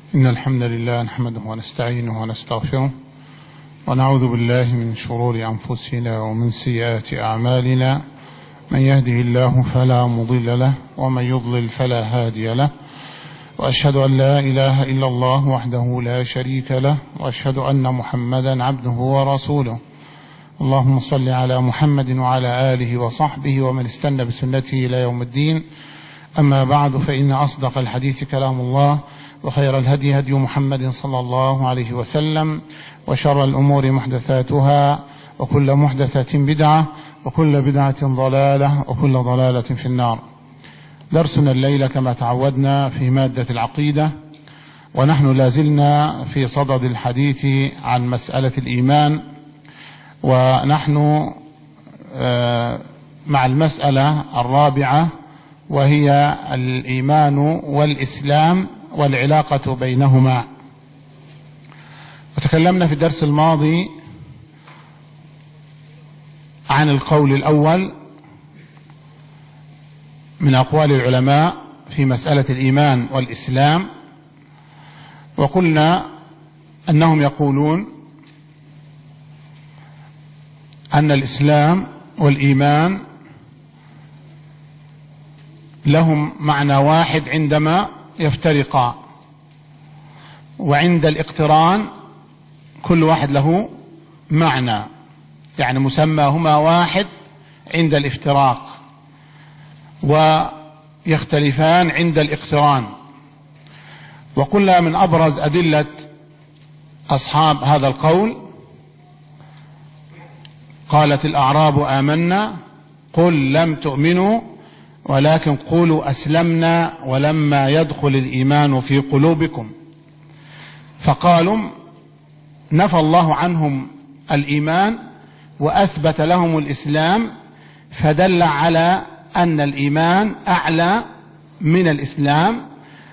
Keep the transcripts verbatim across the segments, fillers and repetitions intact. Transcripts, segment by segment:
إن الحمد لله نحمده ونستعينه ونستغفره ونعوذ بالله من شرور أنفسنا ومن سيئات أعمالنا، من يهده الله فلا مضل له ومن يضلل فلا هادي له، وأشهد أن لا إله إلا الله وحده لا شريك له، وأشهد أن محمدا عبده ورسوله. اللهم صل على محمد وعلى آله وصحبه ومن استنى بسنته إلى يوم الدين. أما بعد، فإن أصدق الحديث كلام الله، وخير الهدي هدي محمد صلى الله عليه وسلم، وشر الأمور محدثاتها، وكل محدثة بدعة، وكل بدعة ضلالة، وكل ضلالة في النار. درسنا الليلة كما تعودنا في مادة العقيدة، ونحن لازلنا في صدد الحديث عن مسألة الإيمان، ونحن مع المسألة الرابعة، وهي الإيمان والإسلام والعلاقة بينهما. وتكلمنا في الدرس الماضي عن القول الأول من أقوال العلماء في مسألة الإيمان والإسلام، وقلنا أنهم يقولون أن الإسلام والإيمان لهم معنى واحد عندما يفترقا، وعند الاقتران كل واحد له معنى، يعني مسماهما واحد عند الافتراق، ويختلفان عند الاقتران. وقلنا من أبرز أدلة أصحاب هذا القول قالت الأعراب آمنا قل لم تؤمنوا ولكن قولوا أسلمنا ولما يدخل الإيمان في قلوبكم. فقالوا نفى الله عنهم الإيمان وأثبت لهم الإسلام، فدل على أن الإيمان أعلى من الإسلام.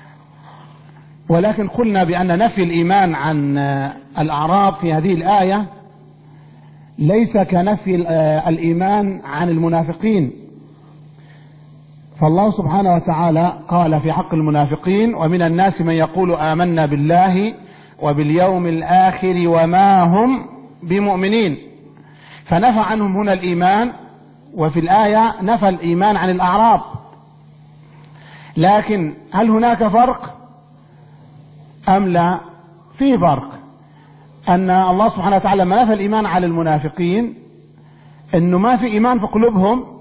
ولكن قلنا بأن نفي الإيمان عن الأعراب في هذه الآية ليس كنفي الإيمان عن المنافقين، فالله سبحانه وتعالى قال في حق المنافقين ومن الناس من يقول آمنا بالله وباليوم الآخر وما هم بمؤمنين، فنفى عنهم هنا الإيمان، وفي الآية نفى الإيمان عن الأعراب. لكن هل هناك فرق أم لا؟ فيه فرق، أن الله سبحانه وتعالى لما نفى الإيمان على المنافقين أنه ما في إيمان في قلوبهم،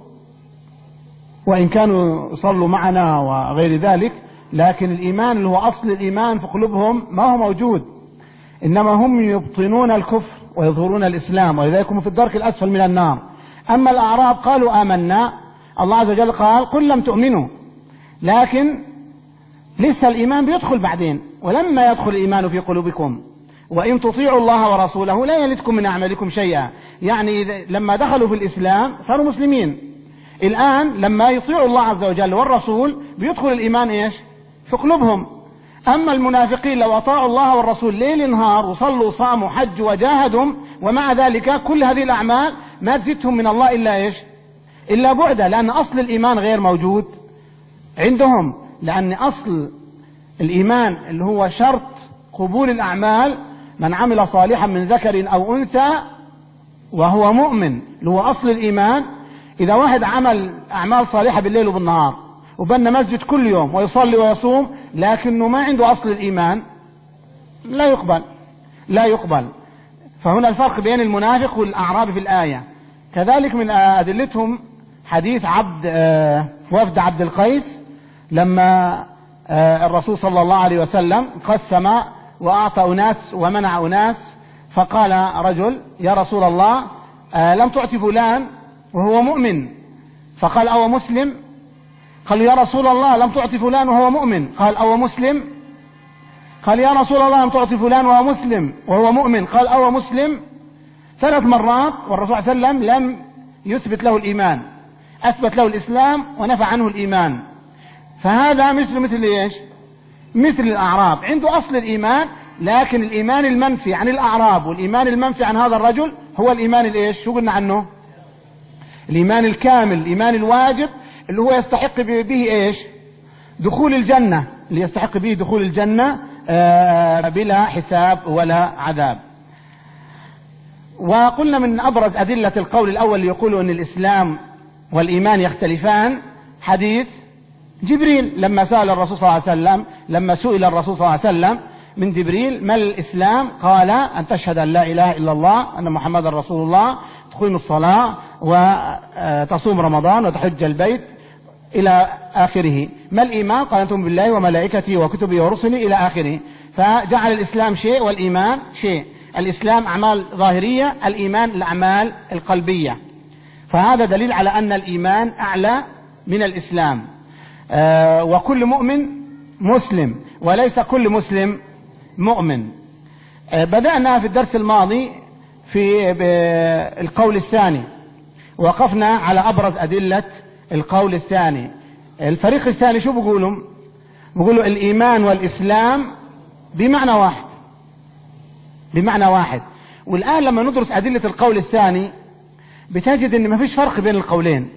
وإن كانوا صلوا معنا وغير ذلك، لكن الإيمان اللي هو أصل الإيمان في قلوبهم ما هو موجود، إنما هم يبطنون الكفر ويظهرون الإسلام، ولذلك هم في الدرك الأسفل من النار. أما الأعراب قالوا آمنا، الله عز وجل قال قل لم تؤمنوا، لكن لسه الإيمان بيدخل بعدين، ولما يدخل الإيمان في قلوبكم وإن تطيعوا الله ورسوله لا يلدكم من أعمالكم شيئا. يعني لما دخلوا في الإسلام صاروا مسلمين، الآن لما يطيعوا الله عز وجل والرسول بيدخل الإيمان إيش في قلوبهم. أما المنافقين لو أطاعوا الله والرسول ليل نهار وصلوا وصاموا حجوا وجاهدوا، ومع ذلك كل هذه الأعمال ما تزيدهم من الله إلا إيش إلا بعدا، لأن أصل الإيمان غير موجود عندهم. لأن أصل الإيمان اللي هو شرط قبول الأعمال من عمل صالحا من ذكر أو أنثى وهو مؤمن، اللي هو أصل الإيمان. إذا واحد عمل أعمال صالحة بالليل وبالنهار وبنى مسجد كل يوم ويصلي ويصوم لكنه ما عنده أصل الإيمان، لا يقبل لا يقبل. فهنا الفرق بين المنافق والأعراب في الآية. كذلك من أدلتهم حديث عبد وفد عبد القيس، لما الرسول صلى الله عليه وسلم قسم وأعطى أناس ومنع أناس، فقال رجل يا رسول الله لم تعطي فلان وهو مؤمن، فقال أو مسلم؟ قال يا رسول الله لم تعطي فلان وهو مؤمن، قال أو مسلم؟ قال يا رسول الله لم تعطي فلان وهو مسلم وهو مؤمن، قال أو مسلم؟ ثلاث مرات، والرسول صلى الله عليه وسلم لم يثبت له الإيمان، أثبت له الإسلام ونفى عنه الإيمان. فهذا مثل مثل إيش مثل الأعراب، عنده أصل الإيمان، لكن الإيمان المنفي عن الأعراب والإيمان المنفي عن هذا الرجل هو الإيمان الإيش شو قلنا عنه؟ الإيمان الكامل، الإيمان الواجب، اللي هو يستحق به إيش دخول الجنة، اللي يستحق به دخول الجنة بلا حساب ولا عذاب. وقلنا من أبرز أدلة القول الأول يقول أن الإسلام والإيمان يختلفان حديث جبريل لما سأل الرسول صلى الله عليه وسلم، لما سئل الرسول صلى الله عليه وسلم من جبريل: ما الإسلام؟ قال: أن تشهد أن لا إله إلا الله، أن محمد رسول الله، تقيم الصلاة، وتصوم رمضان، وتحج البيت، إلى آخره. ما الإيمان؟ قال: أن تؤمن بالله وملائكته وكتبه ورسله، إلى آخره. فجعل الإسلام شيء والإيمان شيء. الإسلام أعمال ظاهرية، الإيمان الأعمال القلبية. فهذا دليل على أن الإيمان أعلى من الإسلام. آه وكل مؤمن مسلم، وليس كل مسلم مؤمن. آه بدأنا في الدرس الماضي في القول الثاني، وقفنا على أبرز أدلة القول الثاني. الفريق الثاني شو بيقولوا؟ بيقولوا الإيمان والإسلام بمعنى واحد، بمعنى واحد. والآن لما ندرس أدلة القول الثاني بتجد أن ما فيش فرق بين القولين.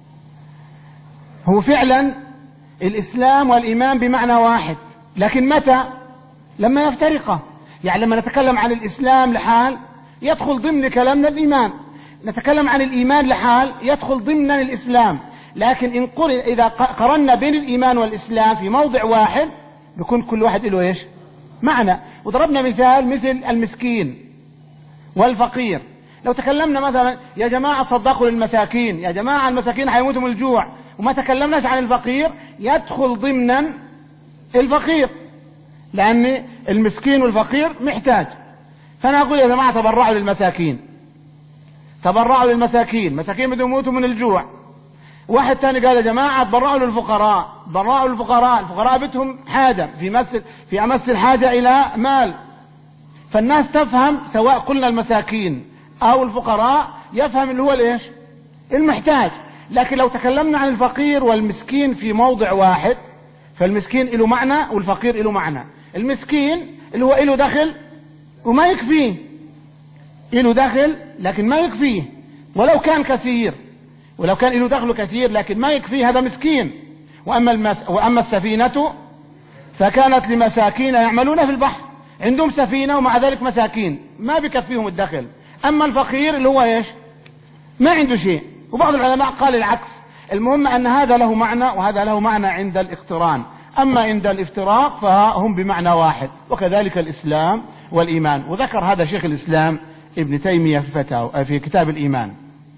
هو فعلا الإسلام والإيمان بمعنى واحد، لكن متى؟ لما يفترقا. يعني لما نتكلم عن الإسلام لحال يدخل ضمن كلامنا الإيمان، نتكلم عن الإيمان لحال يدخل ضمن الإسلام. لكن إن قل إذا قرنا بين الإيمان والإسلام في موضع واحد بيكون كل واحد له إيش؟ معنى. وضربنا مثال مثل المسكين والفقير. لو تكلمنا مثلا يا جماعة صدقوا للمساكين، يا جماعة المساكين حيموتوا من الجوع، وما تكلمناش عن الفقير، يدخل ضمنا الفقير، لأن المسكين والفقير محتاج. فأنا أقول يا جماعة تبرعوا للمساكين، تبرعوا للمساكين، مساكين بدهم يموتوا من الجوع. واحد تاني قال يا جماعة تبرعوا للفقراء، تبرعوا للفقراء، الفقراء بدهم حاجة في مس في أمس الحاجة إلى مال. فالناس تفهم سواء قلنا المساكين أو الفقراء، يفهم اللي هو الإيش؟ المحتاج. لكن لو تكلمنا عن الفقير والمسكين في موضع واحد، فالمسكين له معنى والفقير له معنى. المسكين اللي هو له دخل وما يكفيه، له دخل لكن ما يكفيه ولو كان كثير، ولو كان له دخل كثير لكن ما يكفيه، هذا مسكين. وأما, المس... وأما السفينة فكانت لمساكين يعملون في البحر، عندهم سفينة ومع ذلك مساكين ما بكفيهم الدخل. أما الفقير اللي هو إيش؟ ما عنده شيء. وبعض العلماء قال العكس. المهم أن هذا له معنى وهذا له معنى عند الاقتران، أما عند الافتراق فهم بمعنى واحد. وكذلك الإسلام والإيمان. وذكر هذا شيخ الإسلام ابن تيمية في فتاوى في كتاب الإيمان.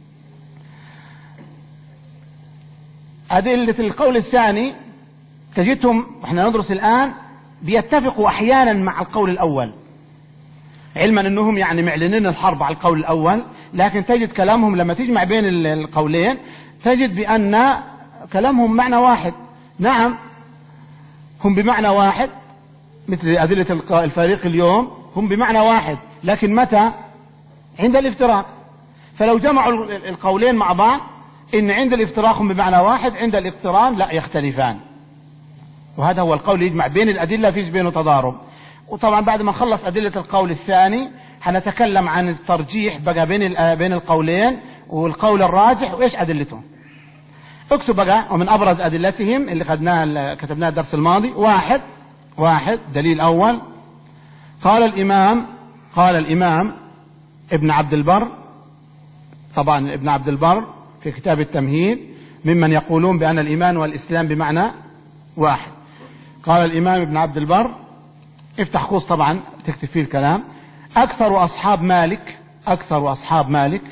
أدلة القول الثاني تجدهم احنا ندرس الآن بيتفقوا أحيانا مع القول الأول، علما أنهم يعني معلنين الحرب على القول الأول، لكن تجد كلامهم لما تجمع بين القولين تجد بأن كلامهم معنى واحد. نعم هم بمعنى واحد، مثل أدلة الفريق اليوم هم بمعنى واحد، لكن متى؟ عند الافتراق. فلو جمعوا القولين مع بعض إن عند الافتراق هم بمعنى واحد، عند الاقتران لا يختلفان. وهذا هو القول يجمع بين الأدلة فيش بينه تضارب. وطبعا بعد ما نخلص أدلة القول الثاني هنتكلم عن الترجيح بقى بين بين القولين والقول الراجح وإيش أدلته. اكتب بقى ومن أبرز أدلتهم اللي خدناها كتبناها الدرس الماضي. واحد واحد دليل أول، قال الإمام قال الإمام ابن عبد البر، طبعا ابن عبد البر في كتاب التمهيد ممن يقولون بأن الإيمان والإسلام بمعنى واحد. قال الإمام ابن عبد البر، افتح قوس طبعا تكتب فيه الكلام، أكثر أصحاب مالك أكثر أصحاب مالك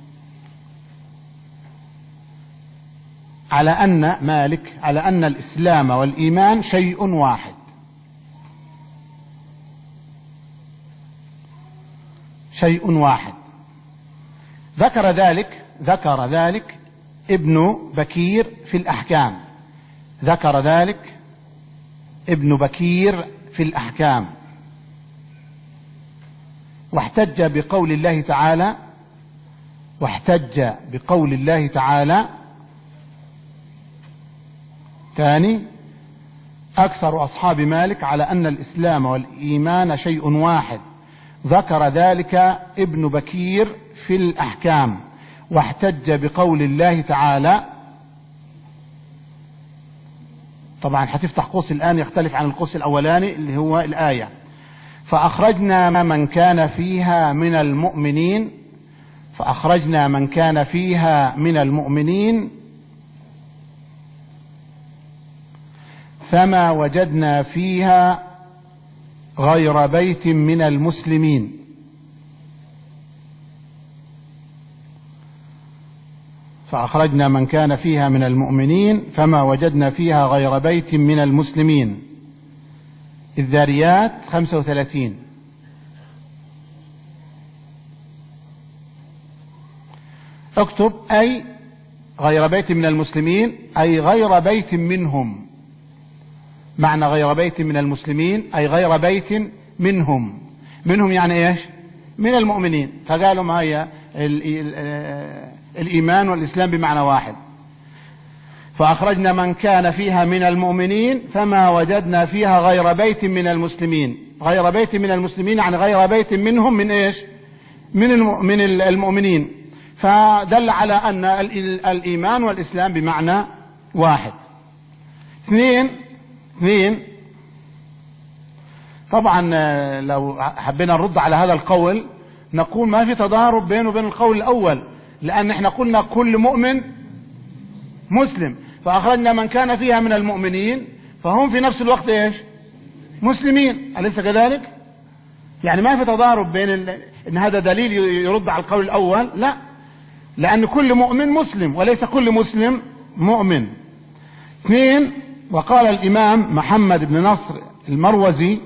على أن مالك على أن الإسلام والإيمان شيء واحد. شيء واحد. ذكر ذلك ذكر ذلك ابن بكير في الأحكام ذكر ذلك ابن بكير في الأحكام واحتج بقول الله تعالى واحتج بقول الله تعالى ثاني أكثر أصحاب مالك على أن الإسلام والإيمان شيء واحد. ذكر ذلك ابن بكير في الأحكام واحتج بقول الله تعالى طبعا هتفتح قوس الآن يختلف عن القوس الأولاني اللي هو الآية. فأخرجنا من كان فيها من المؤمنين فأخرجنا من كان فيها من المؤمنين فما وجدنا فيها غير بيت من المسلمين. فأخرجنا من كان فيها من المؤمنين فما وجدنا فيها غير بيت من المسلمين. الذاريات خمسة وثلاثين. اكتب أي غير بيت من المسلمين أي غير بيت منهم. معنى غير بيت من المسلمين أي غير بيت منهم. منهم يعني إيش؟ من المؤمنين. فقالوا ما هي الإيمان والإسلام بمعنى واحد. فأخرجنا من كان فيها من المؤمنين فما وجدنا فيها غير بيت من المسلمين. غير بيت من المسلمين يعني غير بيت منهم من إيش؟ من من المؤمنين. فدل على أن الإيمان والإسلام بمعنى واحد. اثنين اثنين طبعا لو حبينا نرد على هذا القول نقول ما في تضارب بينه وبين القول الأول، لأن احنا قلنا كل مؤمن مسلم. فأخرجنا من كان فيها من المؤمنين فهم في نفس الوقت ايش؟ مسلمين، أليس كذلك؟ يعني ما في تضارب بين ال... ان هذا دليل يرد على القول الأول، لا، لأن كل مؤمن مسلم وليس كل مسلم مؤمن. اثنين، وقال الإمام محمد بن نصر المروزي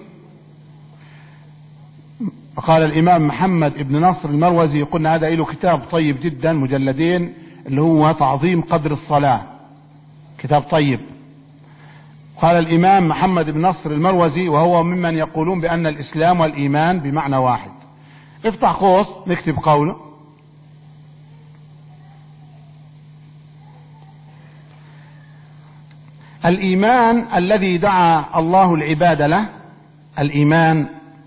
وقال الإمام محمد بن نصر المروزي، قلنا هذا له كتاب طيب جدا مجلدين اللي هو تعظيم قدر الصلاة، كتاب طيب. قال الإمام محمد بن نصر المروزي وهو ممن يقولون بأن الإسلام والإيمان بمعنى واحد. افتح قوس نكتب قوله: الإيمان الذي دعا الله العباد له، الإيمان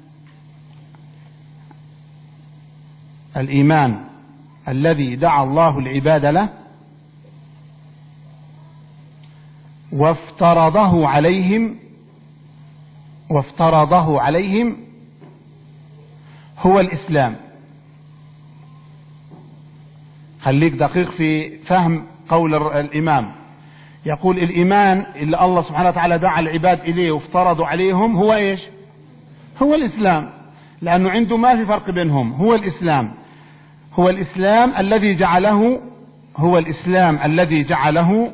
الإيمان الذي دعا الله العباد له وافترضه عليهم وافترضه عليهم هو الإسلام. خليك دقيق في فهم قول الإمام. يقول الإيمان اللي الله سبحانه وتعالى دعا العباد إليه وافترضوا عليهم هو إيش؟ هو الإسلام، لأنه عنده ما في فرق بينهم، هو الإسلام. هو الإسلام الذي جعله هو الإسلام الذي جعله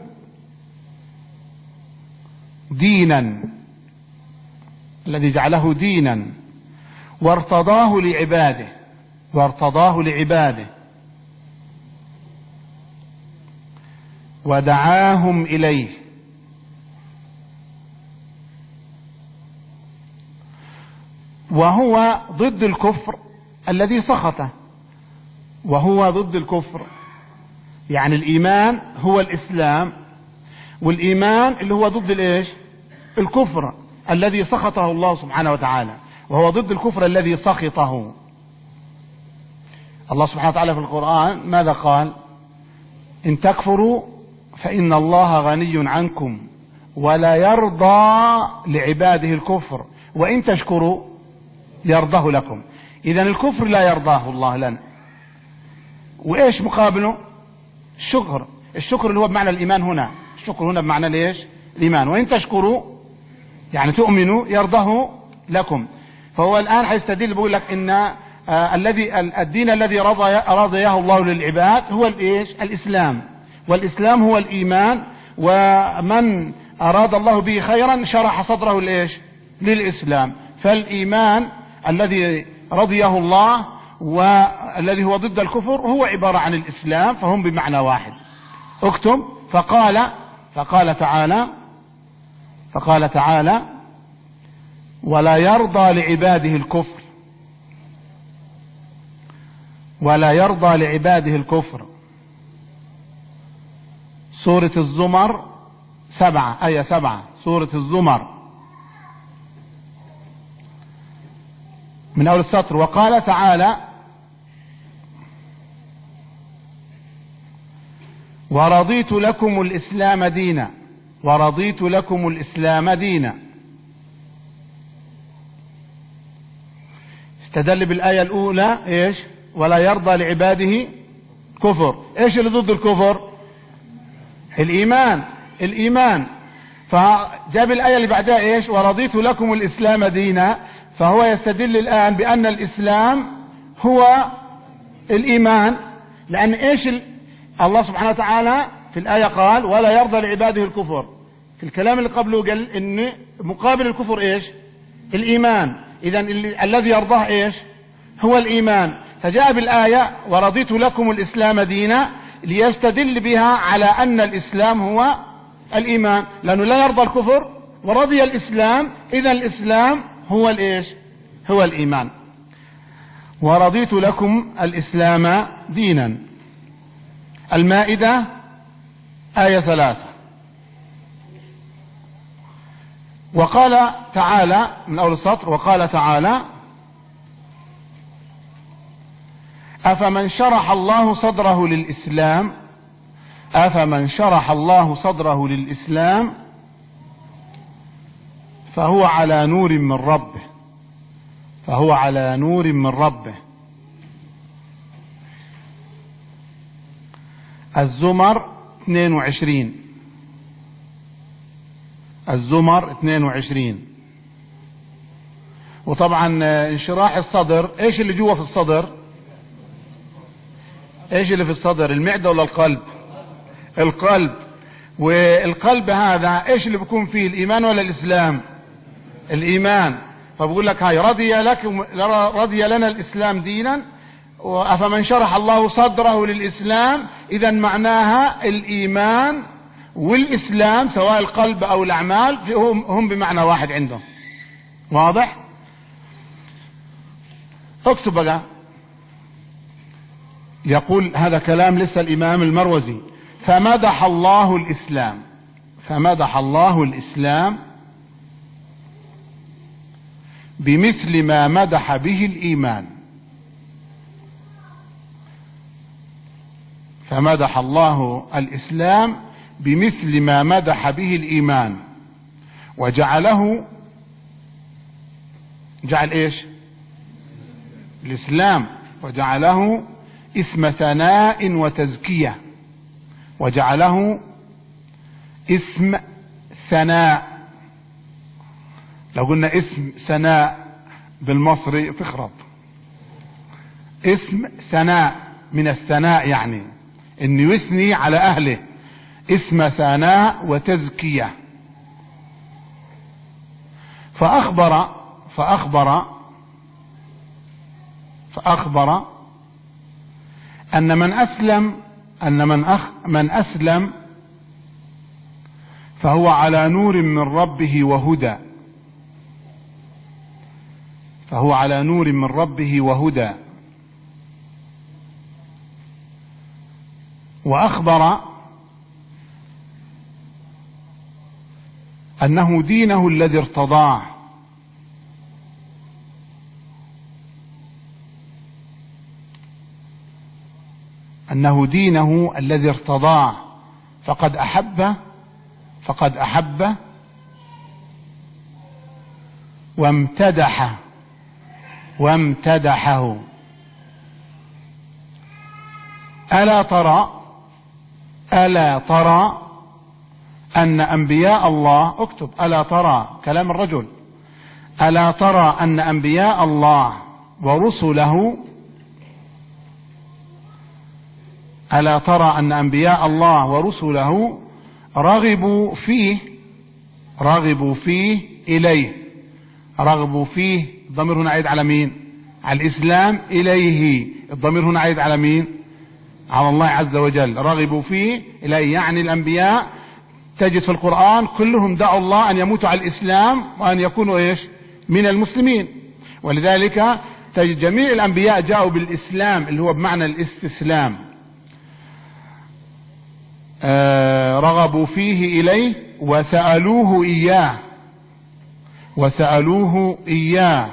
دينا الذي جعله دينا وارتضاه لعباده وارتضاه لعباده ودعاهم إليه. وهو ضد الكفر الذي سخطه، وهو ضد الكفر، يعني الإيمان هو الإسلام، والإيمان اللي هو ضد الإيش؟ الكفر الذي سخطه الله سبحانه وتعالى، وهو ضد الكفر الذي سخطه. الله سبحانه وتعالى في القرآن ماذا قال؟ إن تكفروا فإن الله غني عنكم ولا يرضى لعباده الكفر وإن تشكروا يرضاه لكم. إذن الكفر لا يرضاه الله لنا، وإيش مقابله؟ الشكر. الشكر اللي هو بمعنى الإيمان هنا، الشكر هنا بمعنى ليش؟ الإيمان. وإن تشكروا يعني تؤمنوا يرضاه لكم. فهو الآن حيستدل بيقول لك إن آه الذي الدين الذي رضي رضيه الله للعباد هو الإيش؟ الإسلام، والإسلام هو الإيمان، ومن أراد الله به خيرا شرح صدره الإيش؟ للإسلام. فالإيمان الذي رضيه الله والذي هو ضد الكفر هو عبارة عن الإسلام، فهم بمعنى واحد. اكتب: فقال فقال تعالى فقال تعالى ولا يرضى لعباده الكفر ولا يرضى لعباده الكفر. سورة الزمر سبعة، آية سبعة، سورة الزمر من أول السطر. وقال تعالى ورضيت لكم الإسلام دينا. ورضيت لكم الإسلام دينا. استدل بالآية الأولى إيش؟ ولا يرضى لعباده كفر. إيش اللي ضد الكفر؟ الإيمان. الإيمان. فجاب الآية اللي بعدها إيش؟ ورضيت لكم الإسلام دينا. فهو يستدل الآن بأن الإسلام هو الإيمان، لأن إيش ال... الله سبحانه وتعالى في الآية قال ولا يرضى لعباده الكفر. في الكلام اللي قبله قال إن مقابل الكفر إيش؟ الإيمان. إذن ال... الذي يرضاه إيش؟ هو الإيمان. فجاء بالآية ورضيت لكم الإسلام دينا ليستدل بها على أن الإسلام هو الإيمان، لأنه لا يرضى الكفر ورضي الإسلام، إذن الإسلام هو الإيش؟ هو الإيمان. ورضيت لكم الإسلام دينا. المائدة آية ثلاثة. وقال تعالى من أول السطر، وقال تعالى أفمن شرح الله صدره للإسلام أفمن شرح الله صدره للإسلام فهو على نور من ربه فهو على نور من ربه. الزمر اثنين وعشرين. الزمر اثنين وعشرين. وطبعا انشراح الصدر، ايش اللي جوا في الصدر؟ ايش اللي في الصدر؟ المعدة ولا القلب؟ القلب. والقلب هذا ايش اللي بيكون فيه؟ الإيمان ولا الإسلام؟ الإيمان. فبقول لك هاي رضي لك رضي لنا الإسلام دينا. أفمن شرح الله صدره للإسلام، إذا معناها الإيمان والإسلام سواء القلب أو الأعمال هم, هم بمعنى واحد عندهم. واضح؟ اكتب بقى. يقول هذا كلام لسه الإمام المروزي. فمدح الله الإسلام فمدح الله الإسلام بمثل ما مدح به الإيمان. فمدح الله الإسلام بمثل ما مدح به الإيمان، وجعله جعل إيش؟ الإسلام. وجعله اسم ثناء وتزكية وجعله اسم ثناء. لو قلنا اسم ثناء بالمصري تخرب. اسم ثناء من الثناء، يعني انه يثني على اهله. اسم ثناء وتزكية. فاخبر فاخبر فاخبر ان من اسلم ان من أخ من اسلم فهو على نور من ربه وهدى فهو على نور من ربه وهدى. وأخبر أنه دينه الذي ارتضاه أنه دينه الذي ارتضاه فقد أحب فقد أحب وامتدح وامتدحه. ألا ترى ألا ترى أن أنبياء الله، اكتب ألا ترى كلام الرجل، ألا ترى أن أنبياء الله ورسله ألا ترى أن أنبياء الله ورسله رغبوا فيه رغبوا فيه إليه رغبوا فيه. الضمير هنا عيد على مين؟ على الإسلام. إليه الضمير هنا عيد على مين؟ على الله عز وجل. رغبوا فيه إليه، يعني الأنبياء تجد في القرآن كلهم دعوا الله أن يموتوا على الإسلام وأن يكونوا إيش؟ من المسلمين. ولذلك تجد جميع الأنبياء جاءوا بالإسلام اللي هو بمعنى الاستسلام. آه رغبوا فيه إليه وسألوه إياه وسألوه إياه.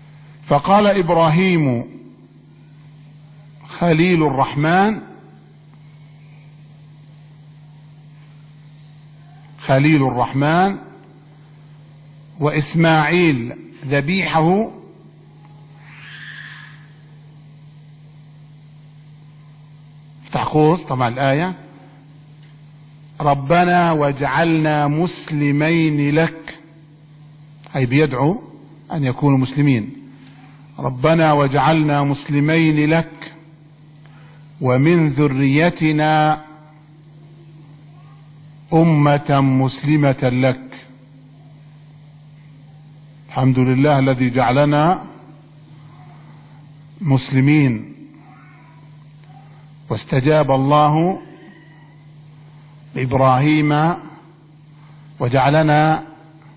فقال إبراهيم خليل الرحمن خليل الرحمن، وإسماعيل ذبيحه، افتح قوس طبعا الآية، ربنا واجعلنا مسلمين لك، أي بيدعو أن يكونوا مسلمين، ربنا واجعلنا مسلمين لك ومن ذريتنا أمة مسلمة لك. الحمد لله الذي جعلنا مسلمين، واستجاب الله إبراهيم وجعلنا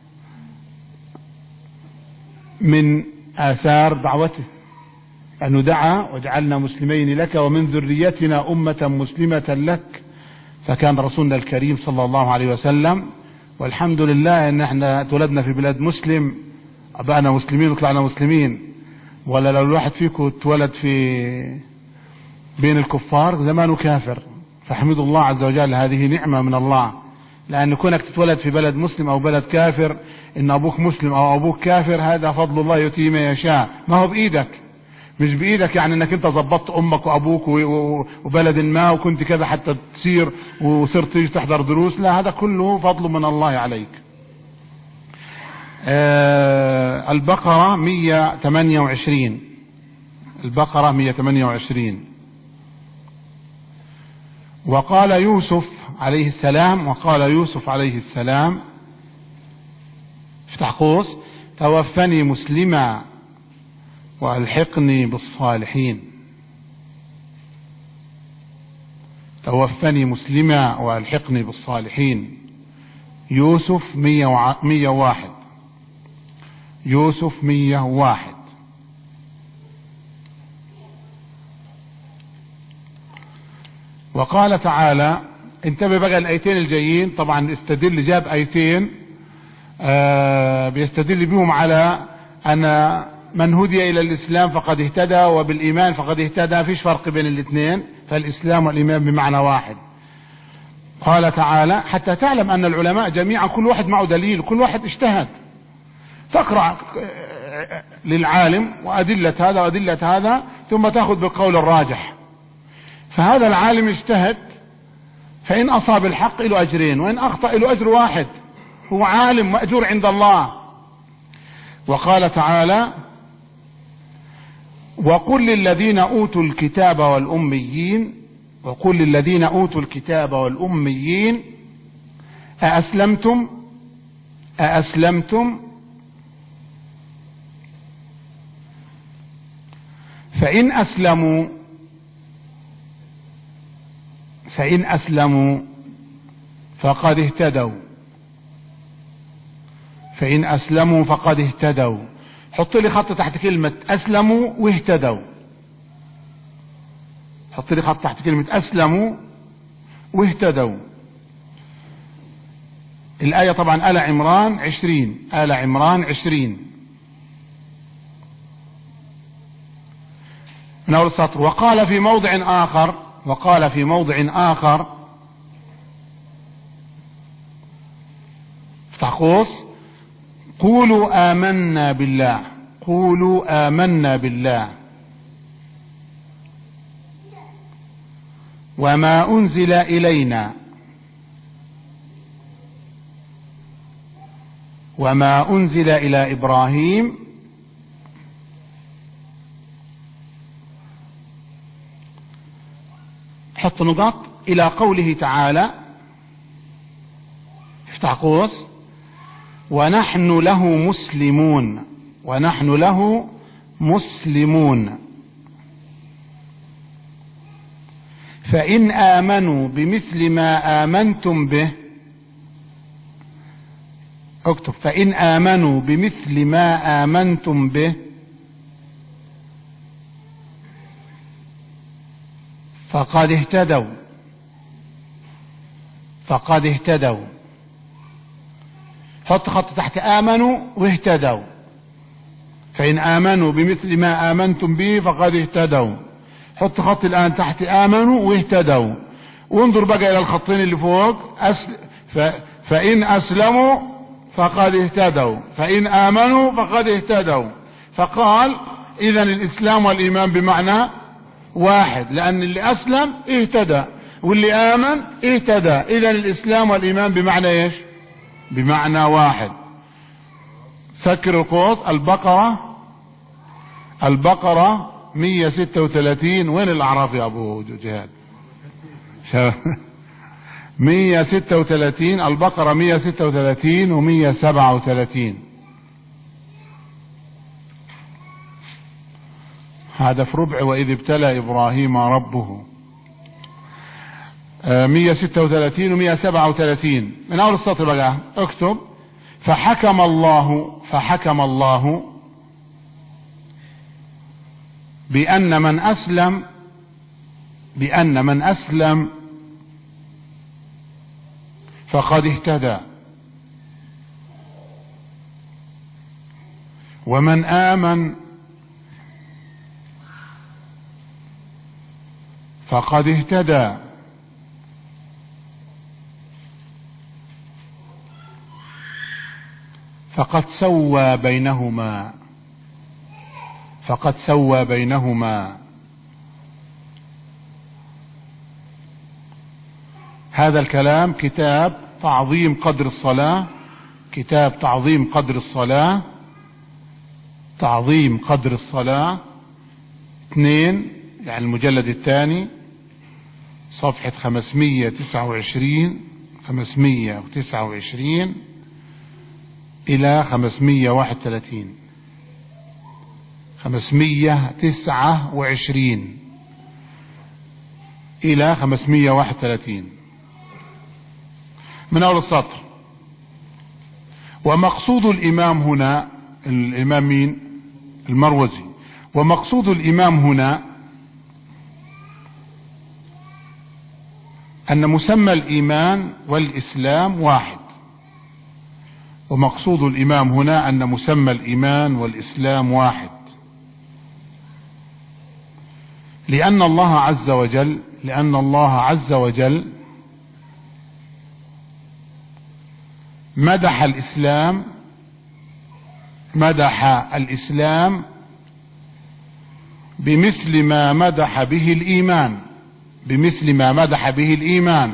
من آثار دعوته، أنه دعا وجعلنا مسلمين لك ومن ذريتنا أمة مسلمة لك، فكان رسولنا الكريم صلى الله عليه وسلم. والحمد لله ان احنا اتولدنا في بلاد مسلم، بقنا مسلمين وطلعنا مسلمين، ولا لو الواحد فيكم اتولد في بين الكفار زمانه كافر. فحمد الله عز وجل، هذه نعمة من الله، لأن كونك تتولد في بلد مسلم أو بلد كافر، إن أبوك مسلم أو أبوك كافر، هذا فضل الله يؤتيه من يشاء، ما هو بإيدك، مش بإيدك يعني إنك أنت ضبطت أمك وأبوك وبلد ما وكنت كذا حتى تصير وصرت تيجي تحضر دروس، لا، هذا كله فضل من الله عليك. آه البقرة مئة وثمانية وعشرين، البقرة مئة وثمانية وعشرين. وقال يوسف عليه السلام، وقال يوسف عليه السلام، افتح قوس، توفني مسلما والحقني بالصالحين، توفني مسلما والحقني بالصالحين. يوسف مئة وواحد، يوسف مئة وواحد. وقال تعالى، انتبه بقى الايتين الجايين، طبعا استدل جاب ايتين آه بيستدل بهم على ان من هدي الى الاسلام فقد اهتدى وبالايمان فقد اهتدى، فيش فرق بين الاثنين، فالاسلام والايمان بمعنى واحد. قال تعالى حتى تعلم ان العلماء جميعا كل واحد معه دليل، كل واحد اجتهد، تقرأ للعالم وادلة هذا وادلة هذا ثم تاخذ بالقول الراجح. فهذا العالم اجتهد، فإن أصاب الحق له أجرين وإن أخطأ له أجر واحد، هو عالم مأجور عند الله. وقال تعالى وقل للذين أوتوا الكتاب والأميين، وقل للذين أوتوا الكتاب والأميين أأسلمتم أأسلمتم فإن أسلموا فإن أسلموا فقد اهتدوا فإن أسلموا فقد اهتدوا. حط لي خط تحت كلمة أسلموا واهتدوا، حط لي خط تحت كلمة أسلموا واهتدوا. الآية طبعا آل عمران عشرين، آل عمران عشرين من أول السطر. وقال في موضع آخر، وقال في موضع آخر، افتح قوس، قولوا آمنا بالله، قولوا آمنا بالله وما أنزل إلينا وما أنزل إلى إبراهيم حط نقاط إلى قوله تعالى، افتح قوس، ونحن له مسلمون، ونحن له مسلمون. فإن آمنوا بمثل ما آمنتم به، اكتب فإن آمنوا بمثل ما آمنتم به فقد اهتدوا فقد اهتدوا. حط خط تحت آمنوا واهتدوا، فإن آمنوا بمثل ما آمنتم به فقد اهتدوا. حط خط الآن تحت آمنوا واهتدوا، وانظر بقى إلى الخطين اللي فوق، أسل ف... فإن أسلموا فقد اهتدوا فإن آمنوا فقد اهتدوا. فقال إذن الإسلام والإيمان بمعنى واحد، لأن اللي أسلم اهتدى واللي آمن اهتدى. إذن الإسلام والإيمان بمعنى إيش؟ بمعنى واحد. سكر القوط. البقرة البقرة مية ستة وثلاثين. وين الأعراف يا أبو جهاد؟ مية ستة وثلاثين. البقرة مية ستة وثلاثين ومية سبعة وثلاثين. هذا في ربع وإذ ابتلى إبراهيم ربه. مية ستة وثلاثين ومية سبعة وثلاثين. من أول السطر بقى اكتب: فحكم الله فحكم الله بأن من أسلم بأن من أسلم فقد اهتدى، ومن آمن فقد اهتدى، فقد سوى بينهما فقد سوى بينهما. هذا الكلام كتاب تعظيم قدر الصلاة كتاب تعظيم قدر الصلاة تعظيم قدر الصلاة اثنين، يعني المجلد الثاني، صفحة خمسمية تسعة وعشرين خمسمية تسعة وعشرين إلى خمسمية واحد وثلاثين خمسمية تسعة وعشرين إلى خمسمية واحد وثلاثين. من أول السطر: ومقصود الإمام هنا، الإمام مين؟ المروزي. ومقصود الإمام هنا أن مسمى الإيمان والإسلام واحد. ومقصود الإمام هنا أن مسمى الإيمان والإسلام واحد، لأن الله عز وجل لأن الله عز وجل مدح الإسلام مدح الإسلام بمثل ما مدح به الإيمان بمثل ما مدح به الإيمان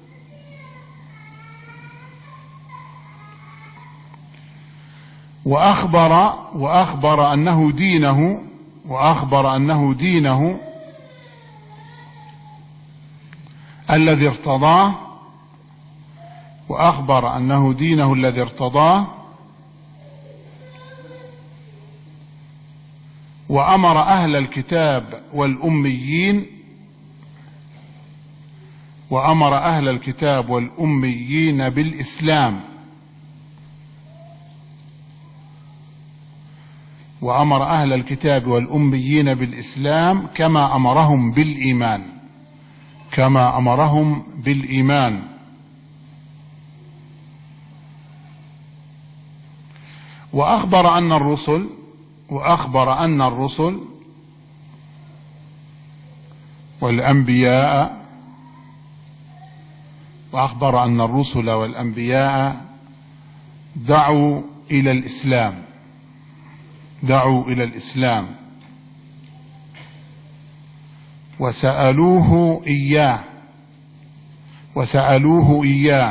وأخبر وأخبر أنه دينه وأخبر أنه دينه الذي ارتضاه وأخبر أنه دينه الذي ارتضاه وأمر أهل الكتاب والأميين وأمر أهل الكتاب والأميين بالإسلام وأمر أهل الكتاب والأميين بالإسلام كما أمرهم بالإيمان كما أمرهم بالإيمان وأخبر أن الرسل وأخبر أن الرسل والأنبياء وأخبر أن الرسل والأنبياء دعوا إلى الإسلام دعوا إلى الإسلام وسألوه إياه وسألوه إياه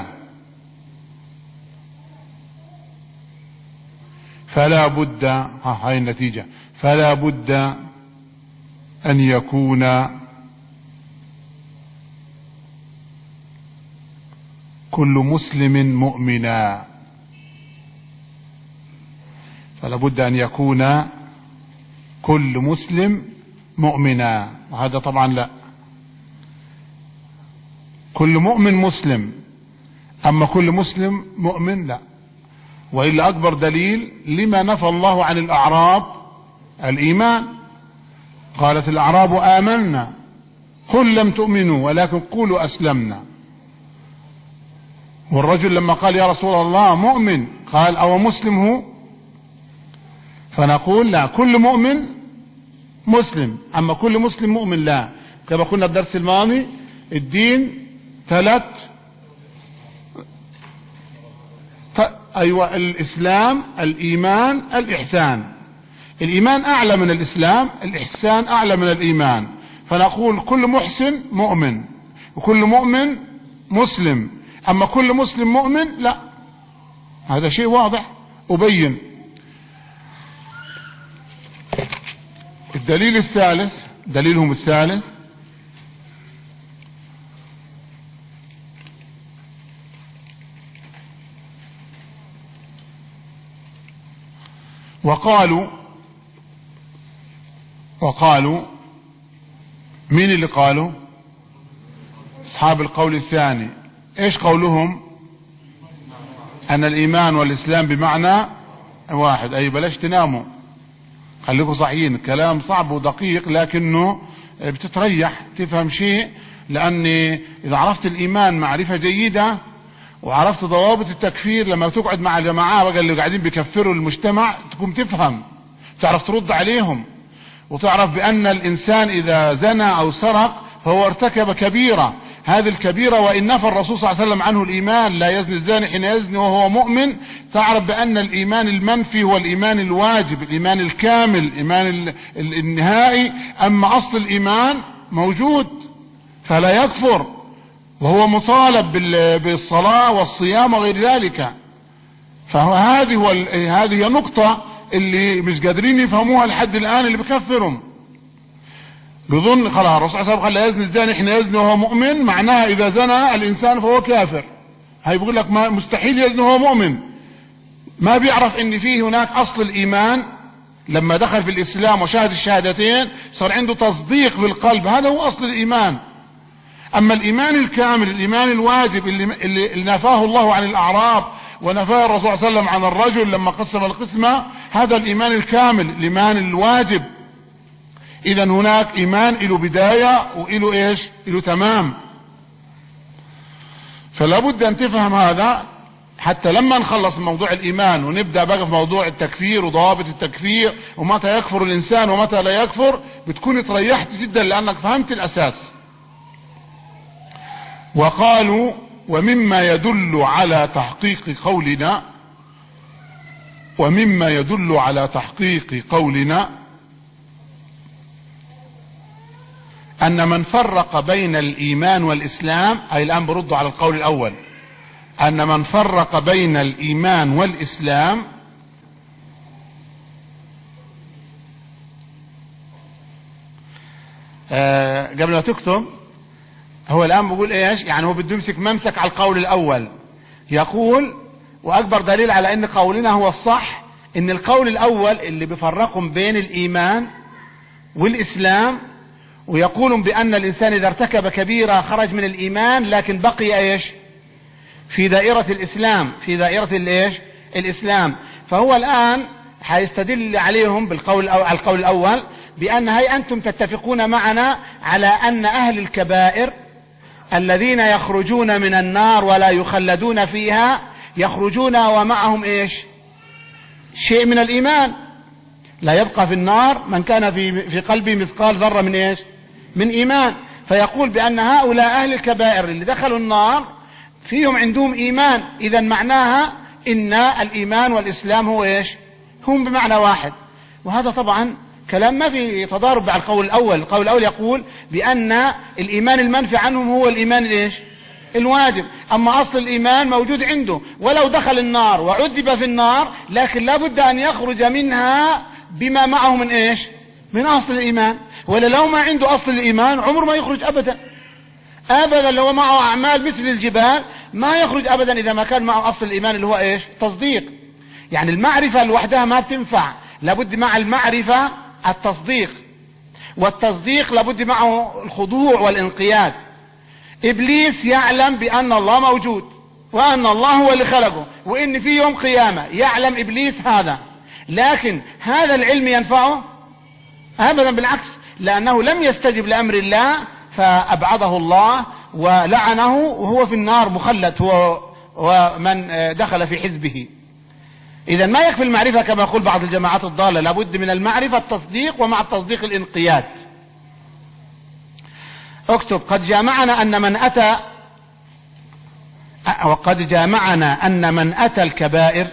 فلا بد هاي النتيجة فلا بد أن يكون كل مسلم مؤمنا فلا بد أن يكون كل مسلم مؤمنا. وهذا طبعا لا، كل مؤمن مسلم، أما كل مسلم مؤمن لا. وإلا أكبر دليل لما نفى الله عن الأعراب الإيمان. قالت الأعراب آمنا قل لم تؤمنوا ولكن قولوا أسلمنا. والرجل لما قال يا رسول الله مؤمن قال أو مسلم هو؟ فنقول لا، كل مؤمن مسلم، أما كل مسلم مؤمن لا. كما قلنا الدرس الماضي الدين ثلاث أيوة، الإسلام، الإيمان، الإحسان. الإيمان أعلى من الإسلام، الإحسان أعلى من الإيمان. فنقول كل محسن مؤمن، وكل مؤمن مسلم. أما كل مسلم مؤمن لا، هذا شيء واضح أبين. الدليل الثالث، دليلهم الثالث، وقالوا وقالوا مين اللي قالوا؟ أصحاب القول الثاني. إيش قولهم؟ أن الإيمان والإسلام بمعنى واحد. أي بلاش تناموا، خليكم صحيين. كلام صعب ودقيق لكنه بتتريح تفهم شيء، لأن إذا عرفت الإيمان معرفة جيدة وعرفت ضوابط التكفير، لما تقعد مع الجماعة بقى اللي قاعدين بيكفروا المجتمع تكون تفهم، تعرف ترد عليهم، وتعرف بأن الإنسان إذا زنى أو سرق فهو ارتكب كبيرة. هذه الكبيرة وإن نفى الرسول صلى الله عليه وسلم عنه الإيمان، لا يزني الزاني حين يزني وهو مؤمن، تعرف بأن الإيمان المنفي هو الإيمان الواجب، الإيمان الكامل، الإيمان النهائي. أما أصل الإيمان موجود فلا يكفر، وهو مطالب بالصلاة والصيام وغير ذلك. فهذه هو هذه نقطة اللي مش قادرين يفهموها لحد الآن اللي بكفرهم. بظن خلاص الرسول صلى الله عليه وسلم قال لا يزني الزاني حين يزني وهو مؤمن، معناها إذا زنى الإنسان فهو كافر. هاي بيقول لك ما مستحيل يزني وهو مؤمن، ما بيعرف إن فيه هناك أصل الإيمان. لما دخل في الإسلام وشاهد الشهادتين صار عنده تصديق بالقلب، هذا هو أصل الإيمان. أما الإيمان الكامل، الإيمان الواجب اللي, اللي نفاه الله عن الأعراب ونفاه الرسول صلى الله عليه وسلم عن الرجل لما قسم القسمة، هذا الإيمان الكامل، الإيمان الواجب. إذا هناك إيمان له بداية وإله إيش؟ إله تمام. فلا بد أن تفهم هذا حتى لما نخلص موضوع الإيمان ونبدأ بقى في موضوع التكفير وضوابط التكفير ومتى يكفر الإنسان ومتى لا يكفر، بتكون تريحت جدا لأنك فهمت الأساس. وقالوا ومما يدل على تحقيق قولنا ومما يدل على تحقيق قولنا أن من فرق بين الإيمان والإسلام، أي الآن بردوا على القول الأول، أن من فرق بين الإيمان والإسلام آه قبل ما تكتب، هو الآن بيقول إيش؟ يعني هو بده يمسك ممسك على القول الأول. يقول وأكبر دليل على أن قولنا هو الصح أن القول الأول اللي بيفرقهم بين الإيمان والإسلام، ويقولون بأن الإنسان إذا ارتكب كبيرة خرج من الإيمان لكن بقي إيش؟ في دائرة الإسلام، في دائرة الإيش؟ الإسلام. فهو الآن حيستدل عليهم بالقول على القول الأول بأن هي أنتم تتفقون معنا على أن أهل الكبائر الذين يخرجون من النار ولا يخلدون فيها يخرجون ومعهم إيش؟ شيء من الإيمان، لا يبقى في النار من كان في في قلبه مثقال ذرة من إيش؟ من إيمان. فيقول بأن هؤلاء أهل الكبائر اللي دخلوا النار فيهم عندهم إيمان، إذا معناها إن الإيمان والإسلام هو إيش؟ هم بمعنى واحد. وهذا طبعا كلام ما في تضارب مع القول الأول. القول الأول يقول بأن الإيمان المنفي عنهم هو الإيمان الإيش؟ الواجب. أما أصل الإيمان موجود عنده، ولو دخل النار وعذب في النار لكن لا بد أن يخرج منها بما معه من إيش؟ من أصل الإيمان. ولا لو ما عنده أصل الإيمان عمر ما يخرج أبدا أبدا. لو معه أعمال مثل الجبال ما يخرج أبدا إذا ما كان معه أصل الإيمان اللي هو إيش؟ تصديق. يعني المعرفة لوحدها ما بتنفع، لابد مع المعرفة التصديق، والتصديق لابد معه الخضوع والانقياد. إبليس يعلم بأن الله موجود وأن الله هو اللي خلقه وإن في يوم قيامة، يعلم إبليس هذا، لكن هذا العلم ينفعه أبدا، بالعكس، لأنه لم يستجب لأمر الله فأبعده الله ولعنه وهو في النار مخلد هو ومن دخل في حزبه. إذا ما يكفي المعرفة كما يقول بعض الجماعات الضالة، لابد من المعرفة التصديق، ومع التصديق الانقياد. اكتب قد جامعنا أن من أتى وقد جامعنا أن من أتى الكبائر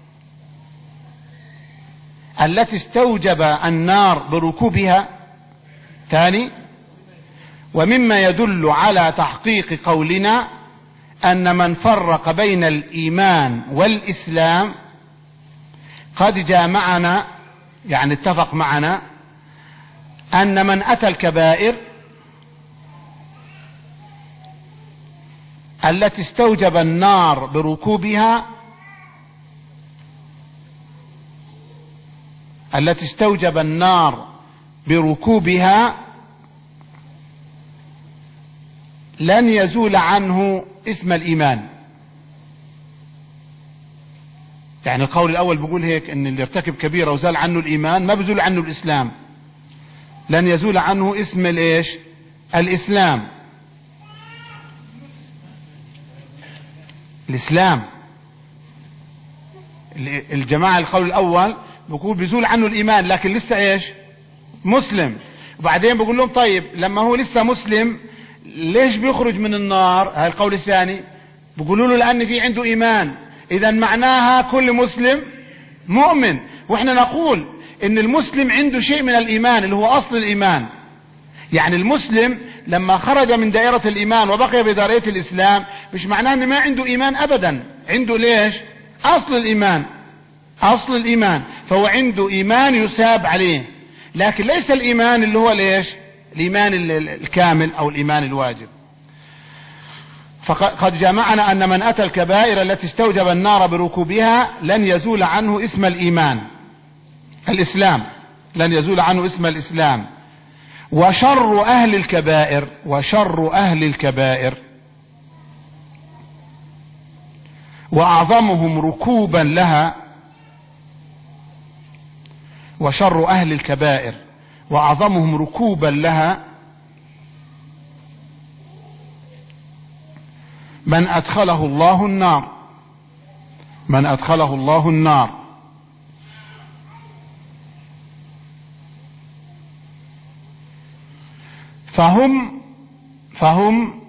التي استوجب النار بركوبها. ثاني، ومما يدل على تحقيق قولنا أن من فرق بين الإيمان والإسلام قد جامعنا، يعني اتفق معنا، أن من أتى الكبائر التي استوجب النار بركوبها التي استوجب النار بركوبها لن يزول عنه اسم الإيمان. يعني القول الأول بيقول هيك، أن اللي ارتكب كبيرة وزال عنه الإيمان ما بزول عنه الإسلام، لن يزول عنه اسم الإيش؟ الإسلام. الإسلام الجماعة القول الأول بيقول بيزول عنه الإيمان لكن لسه إيش؟ مسلم. وبعدين بيقول لهم طيب لما هو لسه مسلم ليش بيخرج من النار؟ هذا القول الثاني. بيقولوا له لأن في عنده إيمان، إذا معناها كل مسلم مؤمن. وإحنا نقول إن المسلم عنده شيء من الإيمان اللي هو أصل الإيمان. يعني المسلم لما خرج من دائرة الإيمان وبقي بدائرة الإسلام مش معناه إن ما عنده إيمان أبدا، عنده ليش؟ أصل الإيمان، أصل الإيمان، فهو عنده إيمان يثاب عليه، لكن ليس الإيمان اللي هو ليش؟ الإيمان الكامل أو الإيمان الواجب. فقد جمعنا أن من أتى الكبائر التي استوجب النار بركوبها لن يزول عنه اسم الإيمان الإسلام، لن يزول عنه اسم الإسلام. وشر أهل الكبائر وشر أهل الكبائر وأعظمهم ركوبا لها وشر أهل الكبائر وأعظمهم ركوبا لها من أدخله الله النار من أدخله الله النار فهم فهم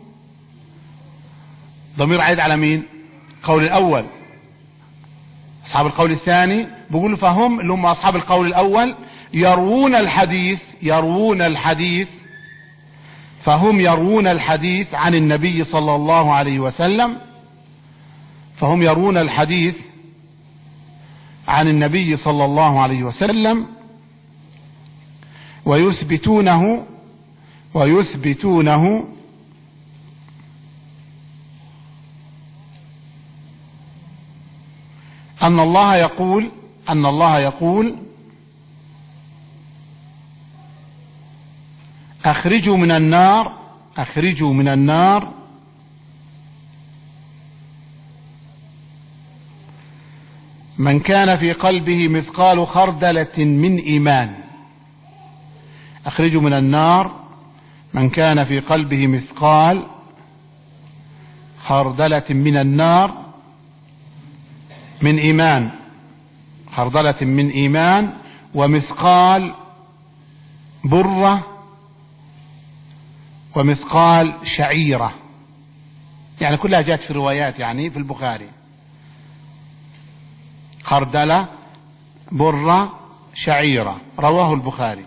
ضمير عائد على مين؟ القول الأول. أصحاب القول الثاني بيقولوا فهم اللي هم أصحاب القول الأول يروون الحديث يروون الحديث فهم يروون الحديث عن النبي صلى الله عليه وسلم فهم يروون الحديث عن النبي صلى الله عليه وسلم ويثبتونه ويثبتونه أن الله يقول أن الله يقول أخرجوا من النار أخرجوا من النار من كان في قلبه مثقال خردلة من إيمان. أخرجوا من النار من كان في قلبه مثقال خردلة من النار من إيمان خردلة من إيمان ومثقال برة ومثقال شعيرة، يعني كلها جاءت في روايات يعني في البخاري. خردلة برة شعيرة رواه البخاري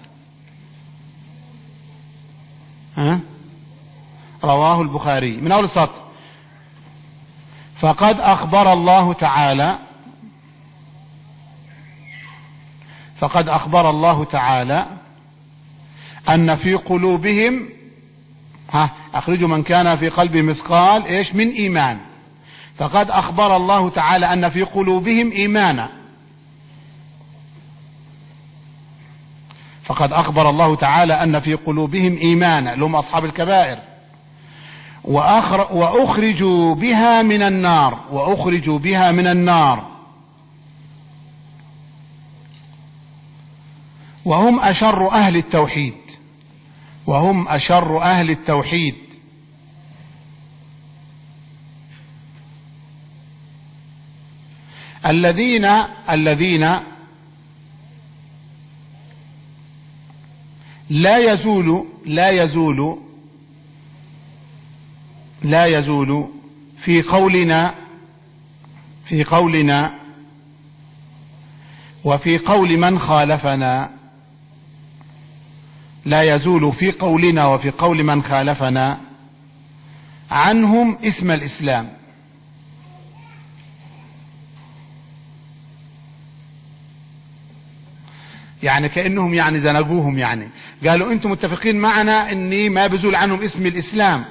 ها؟ رواه البخاري من أول سطر. فقد أخبر الله تعالى فقد أخبر الله تعالى أن في قلوبهم ها أخرجوا من كان في قلبه مثقال إيش من إيمان. فقد أخبر الله تعالى أن في قلوبهم إيمانا فقد أخبر الله تعالى أن في قلوبهم إيمانا اللي هم أصحاب الكبائر وأخرجوا بها من النار وأخرجوا بها من النار وهم أشر أهل التوحيد وهم أشر أهل التوحيد الذين الذين لا يزول لا يزول لا يزول في قولنا في قولنا وفي قول من خالفنا، لا يزول في قولنا وفي قول من خالفنا عنهم اسم الإسلام. يعني كأنهم يعني زنقوهم، يعني قالوا أنتم متفقين معنا أني ما بزول عنهم اسم الإسلام،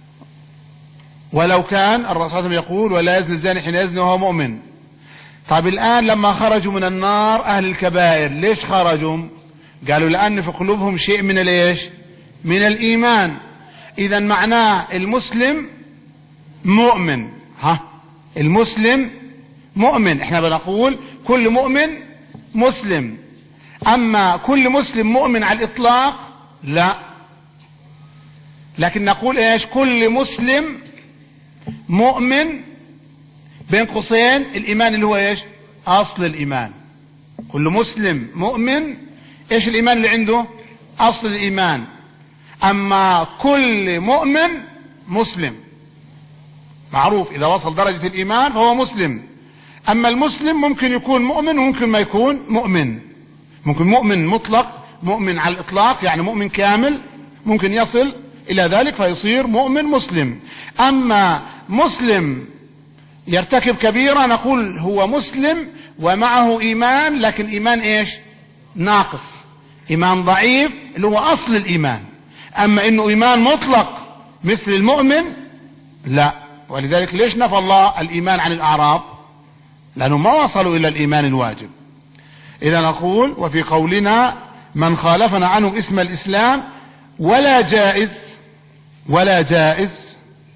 ولو كان الرسول صلى الله عليه وسلم يقول ولا يزني الزاني حين يزني وهو مؤمن. طيب الآن لما خرجوا من النار أهل الكبائر ليش خرجوا؟ قالوا لأن في قلوبهم شيء من ليش من الإيمان. إذا معناه المسلم مؤمن، ها المسلم مؤمن. احنا بنقول كل مؤمن مسلم، أما كل مسلم مؤمن على الإطلاق لا، لكن نقول ايش؟ كل مسلم مؤمن بين قوسين الإيمان اللي هو ايش؟ أصل الإيمان. كل مسلم مؤمن، ايش الإيمان اللي عنده؟ أصل الإيمان. أما كل مؤمن مسلم، معروف إذا وصل درجة الإيمان فهو مسلم. أما المسلم ممكن يكون مؤمن وممكن ما يكون مؤمن، ممكن مؤمن مطلق، مؤمن على الإطلاق يعني مؤمن كامل، ممكن يصل إلى ذلك فيصير مؤمن مسلم. أما مسلم يرتكب كبيرة نقول هو مسلم ومعه إيمان، لكن إيمان إيش؟ ناقص، إيمان ضعيف اللي هو أصل الإيمان. أما إنه إيمان مطلق مثل المؤمن لا. ولذلك ليش نفى الله الإيمان عن الأعراب؟ لأنه ما وصلوا إلى الإيمان الواجب. إذا نقول وفي قولنا من خالفنا عنه اسم الإسلام ولا جائز ولا جائز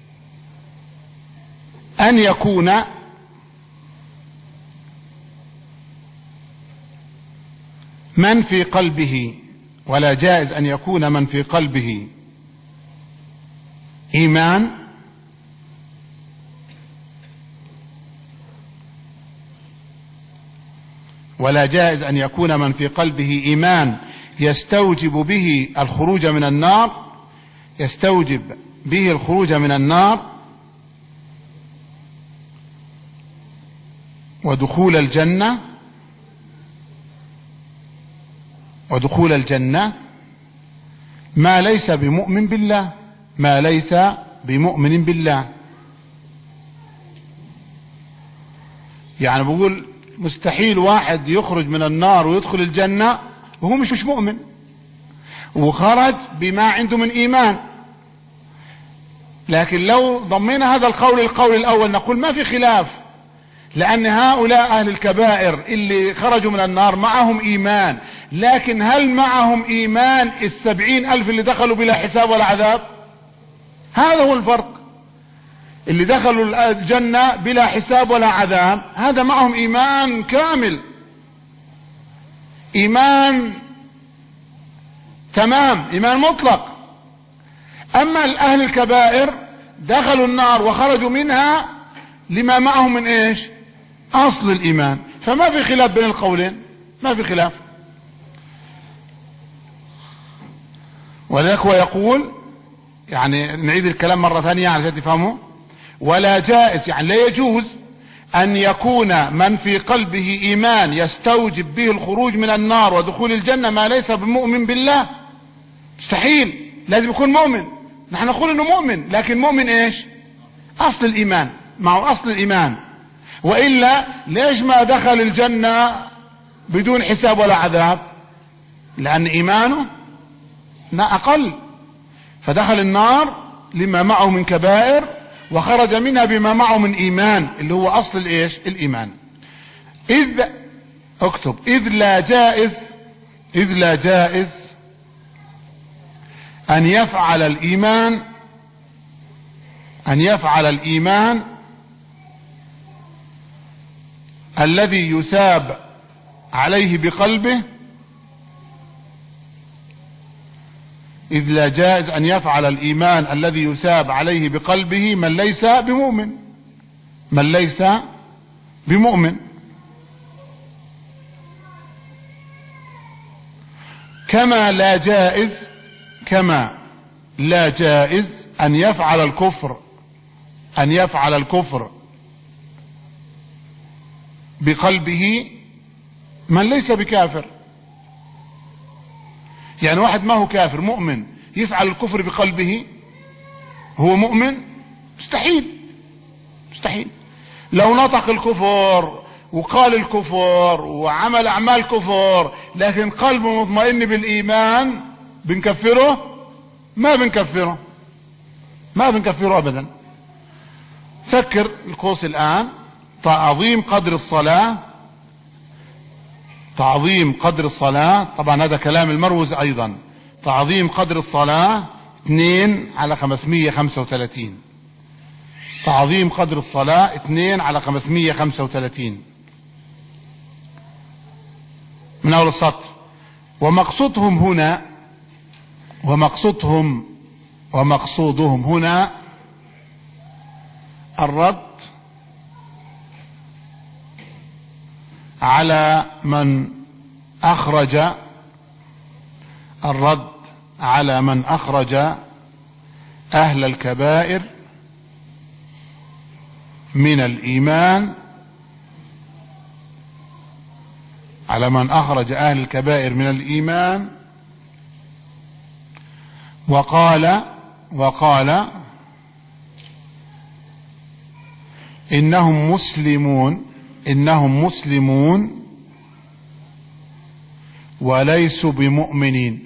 أن يكون من في قلبه ولا جائز أن يكون من في قلبه إيمان ولا جائز أن يكون من في قلبه إيمان يستوجب به الخروج من النار يستوجب به الخروج من النار ودخول الجنة ودخول الجنة ما ليس بمؤمن بالله ما ليس بمؤمن بالله. يعني بقول مستحيل واحد يخرج من النار ويدخل الجنة وهو مش مش مؤمن وخرج بما عنده من إيمان. لكن لو ضمينا هذا القول القول الأول نقول ما في خلاف، لأن هؤلاء أهل الكبائر اللي خرجوا من النار معهم إيمان، لكن هل معهم إيمان السبعين ألف اللي دخلوا بلا حساب ولا عذاب؟ هذا هو الفرق. اللي دخلوا الجنة بلا حساب ولا عذاب هذا معهم إيمان كامل، إيمان تمام، إيمان مطلق. أما الأهل الكبائر دخلوا النار وخرجوا منها لما معهم من إيش؟ أصل الإيمان. فما في خلاف بين القولين، ما في خلاف. ولذلك هو يقول، يعني نعيد الكلام مرة ثانية عشان تفهموا، ولا جائز يعني لا يجوز أن يكون من في قلبه إيمان يستوجب به الخروج من النار ودخول الجنة ما ليس بمؤمن بالله. مستحيل، لازم يكون مؤمن. نحن نقول إنه مؤمن، لكن مؤمن إيش؟ أصل الإيمان، معه أصل الإيمان. وإلا ليش ما دخل الجنة بدون حساب ولا عذاب؟ لأن إيمانه أقل، فدخل النار لما معه من كبائر وخرج منها بما معه من إيمان اللي هو أصل الإيش؟ الإيمان. إذ اكتب إذ لا جائز إذ لا جائز أن يفعل الإيمان أن يفعل الإيمان الذي يثاب عليه بقلبه إذ لا جائز أن يفعل الإيمان الذي يثاب عليه بقلبه من ليس بمؤمن من ليس بمؤمن كما لا جائز كما لا جائز أن يفعل الكفر أن يفعل الكفر بقلبه من ليس بكافر. يعني واحد ما هو كافر مؤمن يفعل الكفر بقلبه هو مؤمن؟ مستحيل مستحيل. لو نطق الكفر وقال الكفر وعمل أعمال كفر لكن قلبه مطمئن بالإيمان بنكفره؟ ما بنكفره ما بنكفره أبدا. سكر القوس الآن. تعظيم قدر الصلاة تعظيم قدر الصلاة طبعا هذا كلام المروز أيضا. تعظيم قدر الصلاة اثنين على خمسمية خمسة وثلاثين. تعظيم قدر الصلاة اثنين على خمسمية خمسة وثلاثين من أول السطر. ومقصودهم هنا ومقصودهم ومقصودهم هنا الرد على من أخرج الرد على من أخرج أهل الكبائر من الإيمان على من أخرج أهل الكبائر من الإيمان وقال وقال إنهم مسلمون إنهم مسلمون وليسوا بمؤمنين.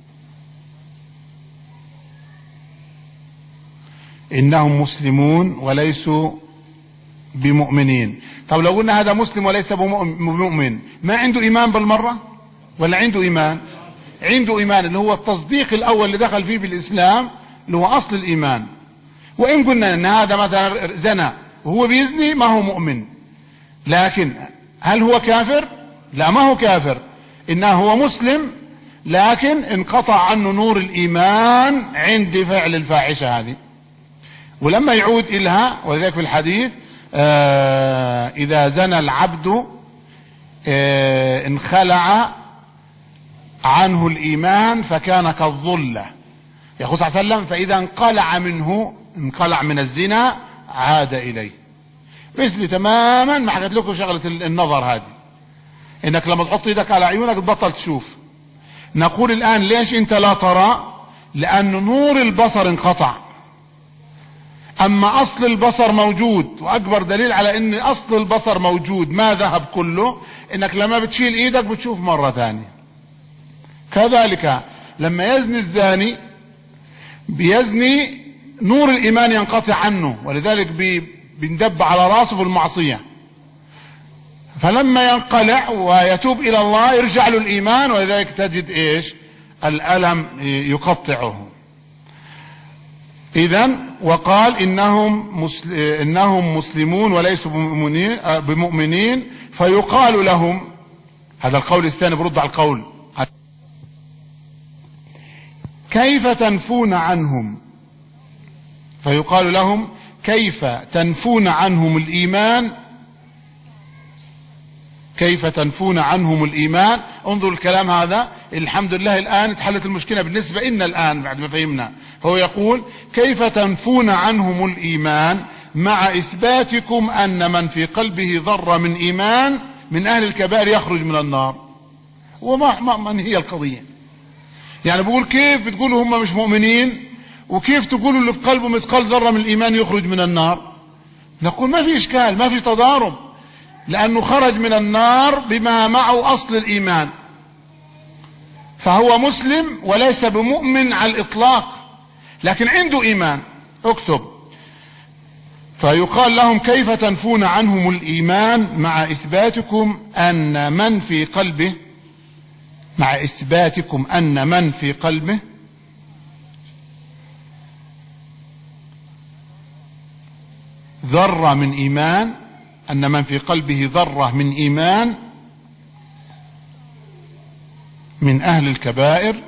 إنهم مسلمون وليسوا بمؤمنين. طب لو قلنا هذا مسلم وليس بمؤمن ما عنده إيمان بالمرة ولا عنده إيمان؟ عنده إيمان اللي هو التصديق الأول اللي دخل فيه بالإسلام اللي هو أصل الإيمان. وإن قلنا أن هذا مثلا زنا وهو بيزني ما هو مؤمن، لكن هل هو كافر؟ لا ما هو كافر، إنه هو مسلم لكن انقطع عنه نور الإيمان عند فعل الفاحشة هذه. ولما يعود إلها ولذلك في الحديث آه إذا زنى العبد آه انخلع عنه الإيمان فكان كالظلة. يقول صلى الله عليه وسلم فإذا انقلع منه انقلع من الزنا عاد إليه. مثل تماما ما حكيت لكم شغلة النظر هذه، انك لما تحط ايدك على عيونك تبطل تشوف. نقول الآن ليش انت لا ترى؟ لأن نور البصر انقطع، أما أصل البصر موجود. وأكبر دليل على أن أصل البصر موجود ما ذهب كله إنك لما بتشيل إيدك بتشوف مرة ثانية. كذلك لما يزني الزاني بيزني نور الإيمان ينقطع عنه، ولذلك بيندب على راسه في المعصية، فلما ينقلع ويتوب إلى الله يرجع له الإيمان، ولذلك تجد إيش؟ الألم يقطعه. إذن وقال إنهم, مسل... إنهم مسلمون وليسوا بمؤمنين... بمؤمنين فيقال لهم، هذا القول الثاني برد على القول، كيف تنفون عنهم؟ فيقال لهم كيف تنفون عنهم الإيمان؟ كيف تنفون عنهم الإيمان؟ انظروا الكلام هذا. الحمد لله الآن اتحلت المشكلة بالنسبة إلنا الآن بعد ما فهمنا. هو يقول كيف تنفون عنهم الإيمان مع إثباتكم أن من في قلبه ذرة من إيمان من أهل الكبائر يخرج من النار. وما ما من هي القضية؟ يعني بقول كيف بتقولوا هم مش مؤمنين وكيف تقولوا اللي في قلبه مثقال ذرة من الإيمان يخرج من النار؟ نقول ما في إشكال، ما في تضارب، لأنه خرج من النار بما معه أصل الإيمان، فهو مسلم وليس بمؤمن على الإطلاق لكن عنده إيمان. اكتب. فيقال لهم كيف تنفون عنهم الإيمان مع إثباتكم أن من في قلبه مع إثباتكم أن من في قلبه ذرة من إيمان أن من في قلبه ذرة من إيمان من أهل الكبائر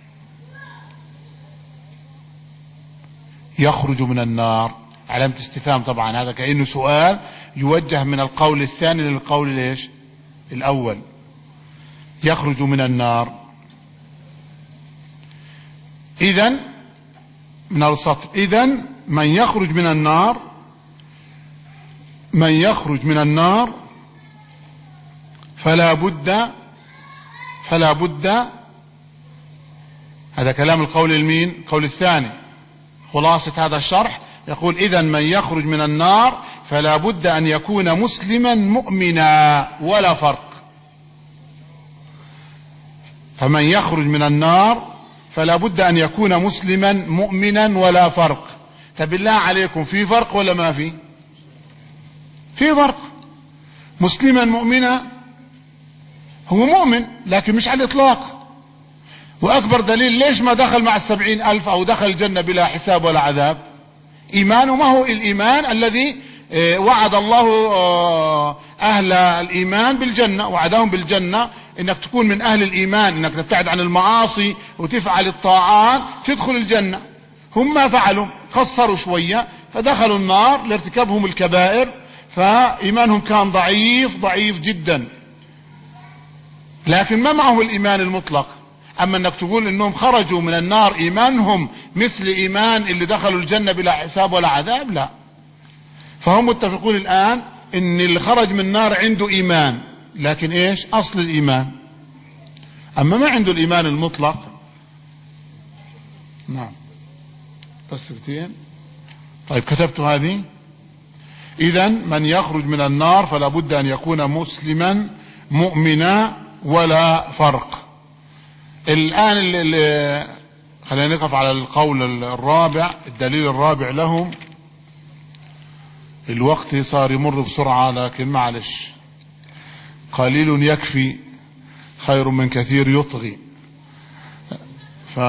يخرج من النار. علامة استفهام طبعا، هذا كأنه سؤال يوجه من القول الثاني للقول ليش الأول. يخرج من النار. إذن من السطر إذن من يخرج من النار من يخرج من النار فلا بد فلا بد هذا كلام القول المين القول الثاني. خلاصة هذا الشرح يقول إذن من يخرج من النار فلا بد أن يكون مسلما مؤمنا ولا فرق. فمن يخرج من النار فلا بد أن يكون مسلما مؤمنا ولا فرق. فبالله عليكم في فرق ولا ما في؟ في فرق. مسلما مؤمنا هو مؤمن لكن مش على الإطلاق. وأكبر دليل ليش ما دخل مع السبعين ألف أو دخل الجنة بلا حساب ولا عذاب؟ إيمانه ما هو الإيمان الذي وعد الله أهل الإيمان بالجنة، وعدهم بالجنة إنك تكون من أهل الإيمان، إنك تبتعد عن المعاصي وتفعل الطاعات تدخل الجنة. هم ما فعلوا، خسروا شوية فدخلوا النار لارتكابهم الكبائر، فإيمانهم كان ضعيف ضعيف جدا، لكن ما معهم الإيمان المطلق. أما أنك تقول أنهم خرجوا من النار إيمانهم مثل إيمان اللي دخلوا الجنة بلا حساب ولا عذاب، لا. فهم متفقون الآن أن اللي خرج من النار عنده إيمان، لكن إيش أصل الإيمان، أما ما عنده الإيمان المطلق. نعم بس كتير. طيب كتبت هذه. إذن من يخرج من النار فلا بد أن يكون مسلما مؤمنا ولا فرق. الآن اللي خلينا نقف على القول الرابع، الدليل الرابع لهم. الوقت صار يمر بسرعة لكن معلش، قليل يكفي خير من كثير يطغي. ف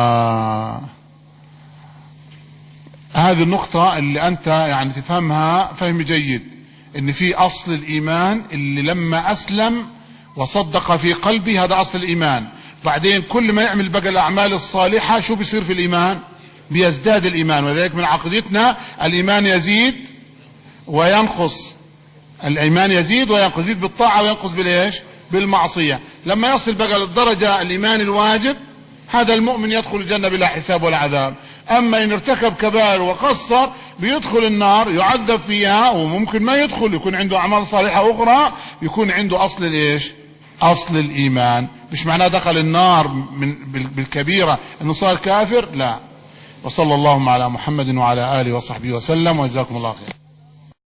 هذه النقطة اللي أنت يعني تفهمها فهم جيد، إن في أصل الإيمان اللي لما أسلم وصدق في قلبي هذا أصل الإيمان. بعدين كل ما يعمل بقى الأعمال الصالحة شو بيصير في الإيمان؟ بيزداد الإيمان. وذلك من عقيدتنا الإيمان يزيد وينقص، الإيمان يزيد وينقص، يزيد بالطاعة وينقص بالإيش؟ بالمعصية. لما يصل بقى للدرجة الإيمان الواجب هذا المؤمن يدخل الجنة بلا حساب ولا عذاب. أما إن ارتكب كبائر وقصر بيدخل النار يعذب فيها، وممكن ما يدخل يكون عنده أعمال صالحة أخرى يكون عنده أصل الإيش؟ أصل الإيمان. مش معناه دخل النار من بالكبيرة إنه صار كافر، لا. وصلى اللهم على محمد وعلى آله وصحبه وسلم، وجزاكم الله خير.